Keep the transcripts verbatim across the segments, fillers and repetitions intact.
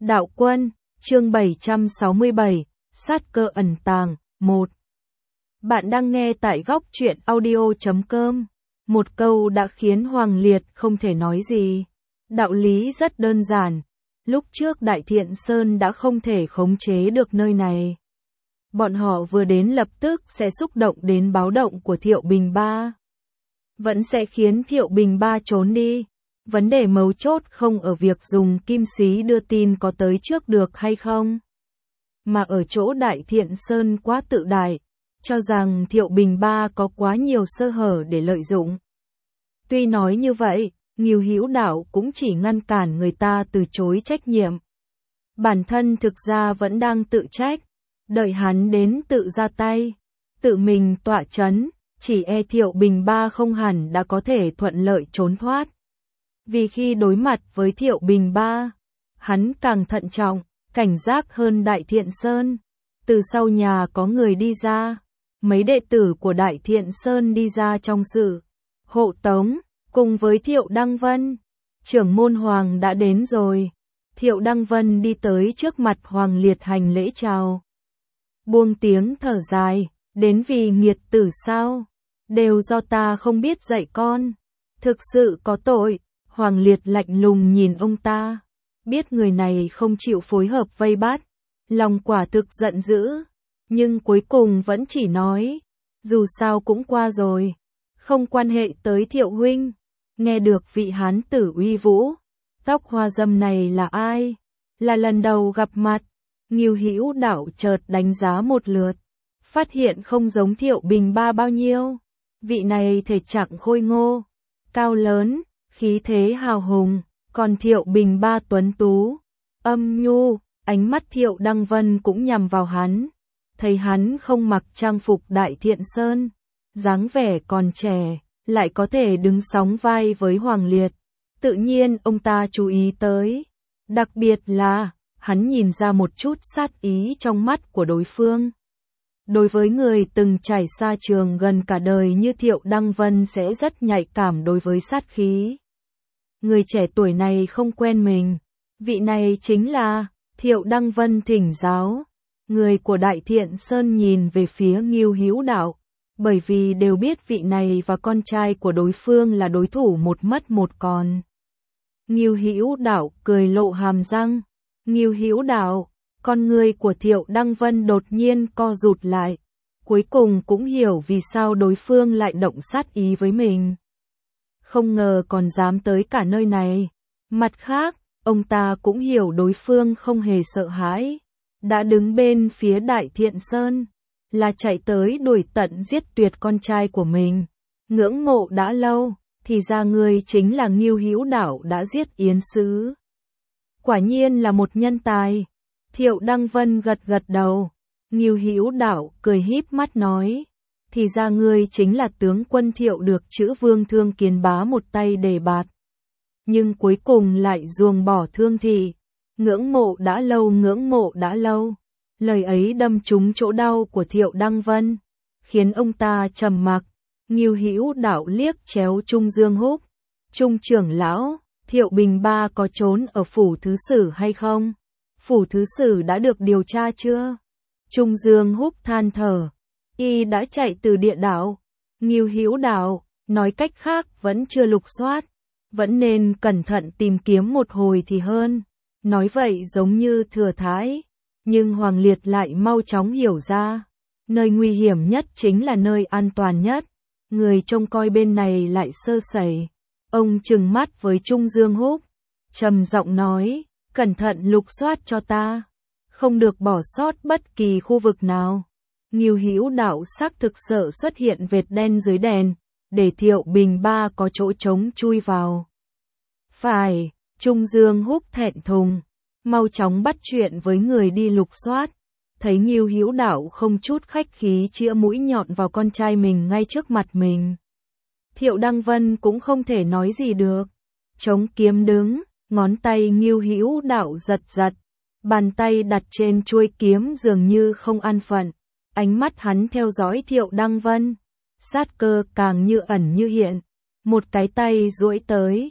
Đạo Quân, chương bảy trăm sáu mươi bảy, sát cơ ẩn tàng, một. Bạn đang nghe tại góc truyện audio chấm com. Một câu đã khiến Hoàng Liệt không thể nói gì. Đạo lý rất đơn giản. Lúc trước Đại Thiện Sơn đã không thể khống chế được nơi này. Bọn họ vừa đến lập tức sẽ xúc động đến báo động của Thiệu Bình Ba. Vẫn sẽ khiến Thiệu Bình Ba trốn đi. Vấn đề mấu chốt không ở việc dùng kim xí đưa tin có tới trước được hay không, mà ở chỗ Đại Thiện Sơn quá tự đại, cho rằng Thiệu Bình Ba có quá nhiều sơ hở để lợi dụng. Tuy nói như vậy, Ngưu Hữu Đạo cũng chỉ ngăn cản người ta từ chối trách nhiệm. Bản thân thực ra vẫn đang tự trách, đợi hắn đến tự ra tay, tự mình tọa chấn, chỉ e Thiệu Bình Ba không hẳn đã có thể thuận lợi trốn thoát. Vì khi đối mặt với Thiệu Bình Ba, hắn càng thận trọng, cảnh giác hơn Đại Thiện Sơn. Từ sau nhà có người đi ra, mấy đệ tử của Đại Thiện Sơn đi ra trong sự hộ tống, cùng với Thiệu Đăng Vân. Trưởng môn Hoàng đã đến rồi. Thiệu Đăng Vân đi tới trước mặt Hoàng Liệt hành lễ chào. Buông tiếng thở dài, đến vì nghiệt tử sao? Đều do ta không biết dạy con. Thực sự có tội. Hoàng Liệt lạnh lùng nhìn ông ta, biết người này không chịu phối hợp vây bắt, lòng quả thực giận dữ, nhưng cuối cùng vẫn chỉ nói, dù sao cũng qua rồi, không quan hệ tới Thiệu huynh. Nghe được vị hán tử uy vũ, tóc hoa dâm này là ai? Là lần đầu gặp mặt. Ngưu Hữu Đạo chợt đánh giá một lượt, phát hiện không giống Thiệu Bình Ba bao nhiêu. Vị này thể trạng khôi ngô, cao lớn, khí thế hào hùng, còn Thiệu Bình Ba tuấn tú, âm nhu. Ánh mắt Thiệu Đăng Vân cũng nhằm vào hắn, thấy hắn không mặc trang phục Đại Thiện Sơn, dáng vẻ còn trẻ, lại có thể đứng sóng vai với Hoàng Liệt. Tự nhiên ông ta chú ý tới, đặc biệt là, hắn nhìn ra một chút sát ý trong mắt của đối phương. Đối với người từng trải xa trường gần cả đời như Thiệu Đăng Vân sẽ rất nhạy cảm đối với sát khí. Người trẻ tuổi này không quen mình. Vị này chính là Thiệu Đăng Vân thỉnh giáo. Người của Đại Thiện Sơn nhìn về phía Ngưu Hữu Đạo, bởi vì đều biết vị này và con trai của đối phương là đối thủ một mất một còn. Ngưu Hữu Đạo cười lộ hàm răng. Ngưu Hữu Đạo, con người của Thiệu Đăng Vân đột nhiên co rụt lại, cuối cùng cũng hiểu vì sao đối phương lại động sát ý với mình. Không ngờ còn dám tới cả nơi này. Mặt khác, ông ta cũng hiểu đối phương không hề sợ hãi, đã đứng bên phía Đại Thiện Sơn, là chạy tới đuổi tận giết tuyệt con trai của mình. Ngưỡng mộ đã lâu, thì ra người chính là Ngưu Hữu Đạo đã giết Yến Sứ. Quả nhiên là một nhân tài. Thiệu Đăng Vân gật gật đầu. Ngưu Hữu Đạo cười híp mắt nói, thì ra ngươi chính là tướng quân Thiệu được chữ Vương Thương Kiến Bá một tay đề bạt, nhưng cuối cùng lại ruồng bỏ Thương thị. Ngưỡng mộ đã lâu, ngưỡng mộ đã lâu. Lời ấy đâm trúng chỗ đau của Thiệu Đăng Vân, khiến ông ta trầm mặc. Ngưu Hữu Đạo liếc chéo Trung Dương Húc. Trung trưởng lão, Thiệu Bình Ba có trốn ở phủ thứ sử hay không? Phủ thứ sử đã được điều tra chưa? Trung Dương Húc than thở. Y đã chạy từ địa đảo. Ngưu Hữu Đạo, nói cách khác vẫn chưa lục soát, vẫn nên cẩn thận tìm kiếm một hồi thì hơn. Nói vậy giống như thừa thãi, nhưng Hoàng Liệt lại mau chóng hiểu ra, nơi nguy hiểm nhất chính là nơi an toàn nhất. Người trông coi bên này lại sơ sẩy. Ông trừng mắt với Trung Dương Húc, trầm giọng nói, cẩn thận lục soát cho ta, không được bỏ sót bất kỳ khu vực nào. Ngưu Hữu Đạo xác thực sợ xuất hiện vệt đen dưới đèn, để Thiệu Bình Ba có chỗ trống chui vào. Phải, Trung Dương Húc thẹn thùng, mau chóng bắt chuyện với người đi lục soát. Thấy Ngưu Hữu Đạo không chút khách khí chĩa mũi nhọn vào con trai mình ngay trước mặt mình, Thiệu Đăng Vân cũng không thể nói gì được. Chống kiếm đứng, ngón tay Ngưu Hữu Đạo giật giật, bàn tay đặt trên chuôi kiếm dường như không an phận. Ánh mắt hắn theo dõi Thiệu Đăng Vân, sát cơ càng như ẩn như hiện. Một cái tay duỗi tới,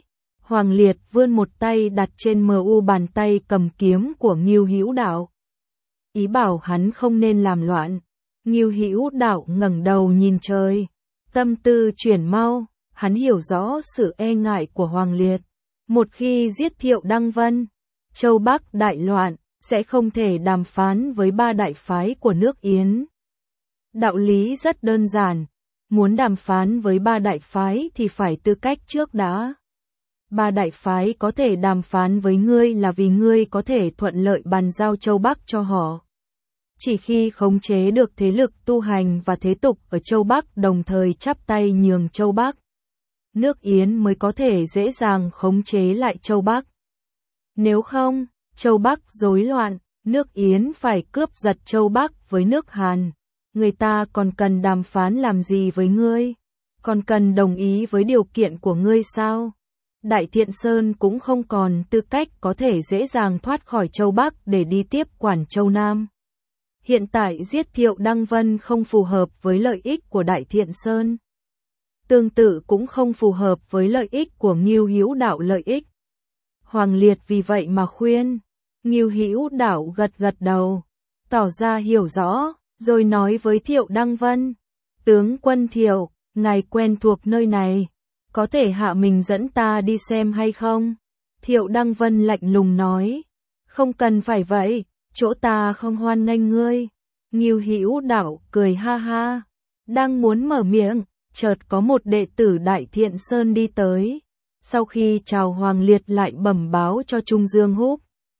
Hoàng Liệt vươn một tay đặt trên mờ u bàn tay cầm kiếm của Ngưu Hữu Đạo. Ý bảo hắn không nên làm loạn. Ngưu Hữu Đạo ngẩng đầu nhìn trời. Tâm tư chuyển mau, hắn hiểu rõ sự e ngại của Hoàng Liệt. Một khi giết Thiệu Đăng Vân, Châu Bắc đại loạn, sẽ không thể đàm phán với ba đại phái của nước Yến. Đạo lý rất đơn giản, muốn đàm phán với ba đại phái thì phải tư cách trước đã. Ba đại phái có thể đàm phán với ngươi là vì ngươi có thể thuận lợi bàn giao Châu Bắc cho họ. Chỉ khi khống chế được thế lực tu hành và thế tục ở Châu Bắc đồng thời chắp tay nhường Châu Bắc, nước Yến mới có thể dễ dàng khống chế lại Châu Bắc. Nếu không, Châu Bắc rối loạn, nước Yến phải cướp giật Châu Bắc với nước Hàn. Người ta còn cần đàm phán làm gì với ngươi? Còn cần đồng ý với điều kiện của ngươi sao? Đại Thiện Sơn cũng không còn tư cách có thể dễ dàng thoát khỏi Châu Bắc để đi tiếp quản Châu Nam. Hiện tại giết Thiệu Đăng Vân không phù hợp với lợi ích của Đại Thiện Sơn. Tương tự cũng không phù hợp với lợi ích của Ngưu Hữu Đạo lợi ích. Hoàng Liệt vì vậy mà khuyên. Ngưu Hữu Đạo gật gật đầu, tỏ ra hiểu rõ, rồi nói với Thiệu Đăng Vân. Tướng quân Thiệu, ngài quen thuộc nơi này, có thể hạ mình dẫn ta đi xem hay không? Thiệu Đăng Vân lạnh lùng nói. Không cần phải vậy, chỗ ta không hoan nghênh ngươi. Ngưu Hữu Đạo cười ha ha, đang muốn mở miệng, chợt có một đệ tử Đại Thiện Sơn đi tới. Sau khi chào Hoàng Liệt lại bẩm báo cho Trung Dương Húc.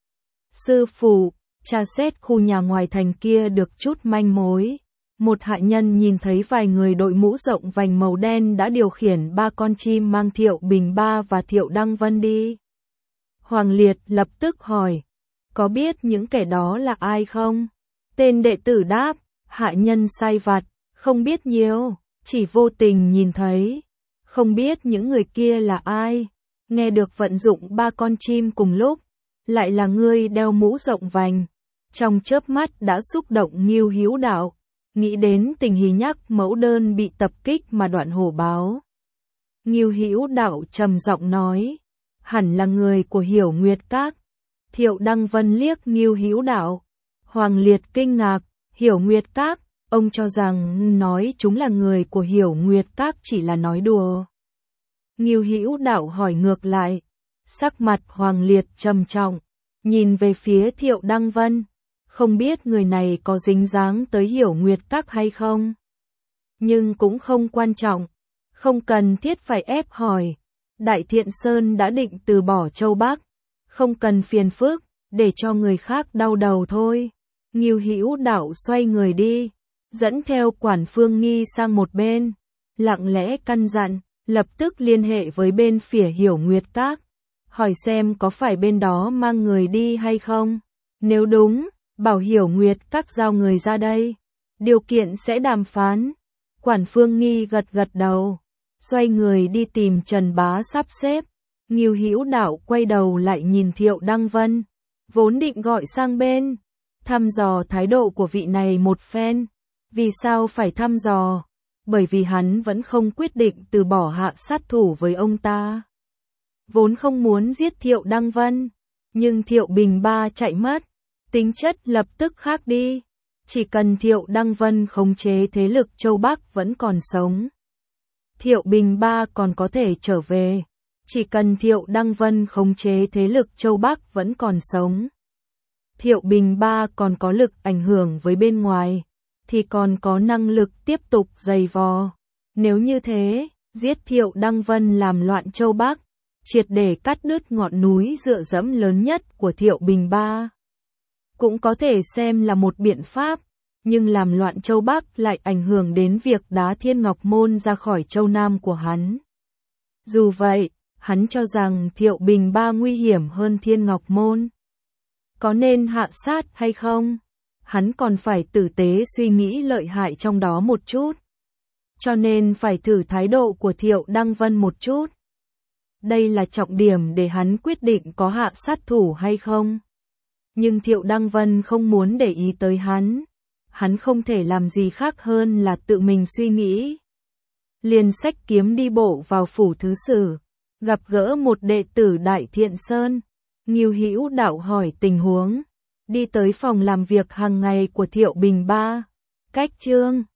Sư phụ, tra xét khu nhà ngoài thành kia được chút manh mối. Một hạ nhân nhìn thấy vài người đội mũ rộng vành màu đen đã điều khiển ba con chim mang Thiệu Bình Ba và Thiệu Đăng Vân đi. Hoàng Liệt lập tức hỏi, có biết những kẻ đó là ai không? Tên đệ tử đáp, hạ nhân sai vặt, không biết nhiều, chỉ vô tình nhìn thấy. Không biết những người kia là ai. Nghe được vận dụng ba con chim cùng lúc, lại là ngươi đeo mũ rộng vành. Trong chớp mắt đã xúc động Ngưu Hữu Đạo, nghĩ đến tình hình nhắc mẫu đơn bị tập kích mà Đoạn Hổ báo. Ngưu Hữu Đạo trầm giọng nói, hẳn là người của Hiểu Nguyệt Các. Thiệu Đăng Vân liếc Ngưu Hữu Đạo. Hoàng Liệt kinh ngạc, Hiểu Nguyệt Các, ông cho rằng nói chúng là người của Hiểu Nguyệt Các chỉ là nói đùa. Ngưu Hữu Đạo hỏi ngược lại, sắc mặt Hoàng Liệt trầm trọng, nhìn về phía Thiệu Đăng Vân, không biết người này có dính dáng tới Hiểu Nguyệt Các hay không. Nhưng cũng không quan trọng, không cần thiết phải ép hỏi. Đại Thiện Sơn đã định từ bỏ Châu Bắc, không cần phiền phức, để cho người khác đau đầu thôi. Ngưu Hữu Đạo xoay người đi, dẫn theo Quản Phương Nghi sang một bên, lặng lẽ căn dặn, lập tức liên hệ với bên phía Hiểu Nguyệt Các, hỏi xem có phải bên đó mang người đi hay không. Nếu đúng, bảo Hiểu Nguyệt Các giao người ra đây, điều kiện sẽ đàm phán. Quản Phương Nghi gật gật đầu, xoay người đi tìm Trần Bá sắp xếp. Ngưu Hữu Đạo quay đầu lại nhìn Thiệu Đăng Vân, vốn định gọi sang bên, thăm dò thái độ của vị này một phen. Vì sao phải thăm dò? Bởi vì hắn vẫn không quyết định từ bỏ hạ sát thủ với ông ta. Vốn không muốn giết Thiệu Đăng Vân, nhưng Thiệu Bình Ba chạy mất, tính chất lập tức khác đi. Chỉ cần Thiệu Đăng Vân khống chế thế lực Châu Bắc vẫn còn sống, Thiệu Bình Ba còn có thể trở về. Chỉ cần Thiệu Đăng Vân khống chế thế lực Châu Bắc vẫn còn sống, Thiệu Bình Ba còn có lực ảnh hưởng với bên ngoài, thì còn có năng lực tiếp tục giày vò. Nếu như thế, giết Thiệu Đăng Vân làm loạn Châu Bắc, triệt để cắt đứt ngọn núi dựa dẫm lớn nhất của Thiệu Bình Ba, cũng có thể xem là một biện pháp, nhưng làm loạn Châu Bắc lại ảnh hưởng đến việc đá Thiên Ngọc Môn ra khỏi Châu Nam của hắn. Dù vậy, hắn cho rằng Thiệu Bình Ba nguy hiểm hơn Thiên Ngọc Môn. Có nên hạ sát hay không? Hắn còn phải tử tế suy nghĩ lợi hại trong đó một chút. Cho nên phải thử thái độ của Thiệu Đăng Vân một chút. Đây là trọng điểm để hắn quyết định có hạ sát thủ hay không. Nhưng Thiệu Đăng Vân không muốn để ý tới hắn. Hắn không thể làm gì khác hơn là tự mình suy nghĩ. Liền xách kiếm đi bộ vào phủ thứ sử. Gặp gỡ một đệ tử Đại Thiện Sơn, Ngưu Hữu Đạo hỏi tình huống, đi tới phòng làm việc hàng ngày của Thiệu Bình Ba. Cách Chương